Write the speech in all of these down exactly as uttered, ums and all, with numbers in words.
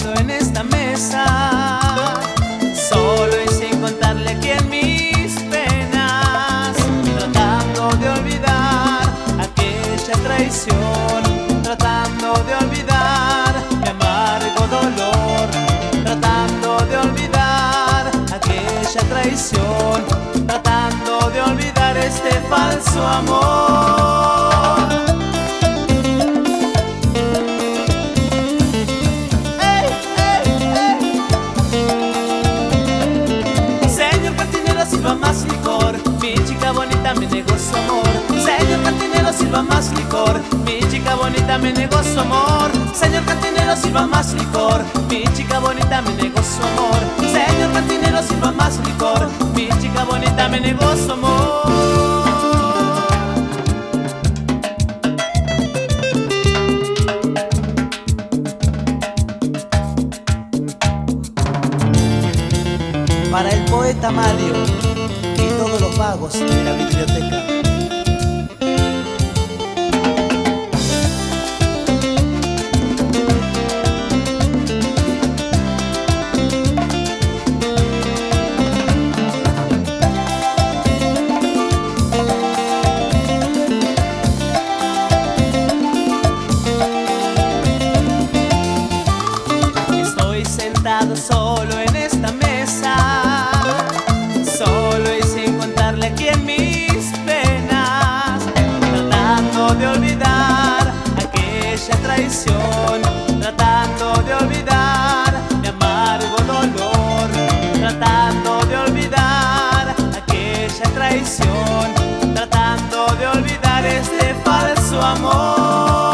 solo en esta mesa, solo y sin contarle aquí en mis penas, tratando de olvidar aquella traición, tratando de olvidar mi amargo dolor, tratando de olvidar aquella traición, tratando de olvidar este falso amor. ¡Ey, ey, ey! Señor cantinero, sirva más licor, mi chica bonita me negó su amor. Señor cantinero, sirva más licor, mi chica bonita me negó su amor. Señor cantinero, sirva más licor, mi chica bonita me negó su amor. Señor cantinero, sirva más licor, mi chica bonita me negó su amor. Para el poeta Mario y todos los vagos de la biblioteca. Estoy sentado solo en esta mesa, solo y sin contarle aquí en mis penas, tratando de olvidar aquella traición, tratando de olvidar mi amargo dolor, tratando de olvidar aquella traición, tratando de olvidar este falso amor.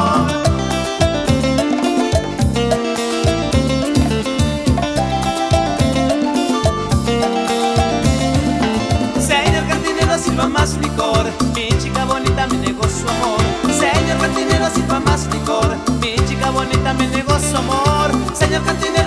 Sirva más licor, mi chica bonita me negó su amor. Señor cantinero, sirva más licor, mi chica bonita me negó su amor. Señor cantinero,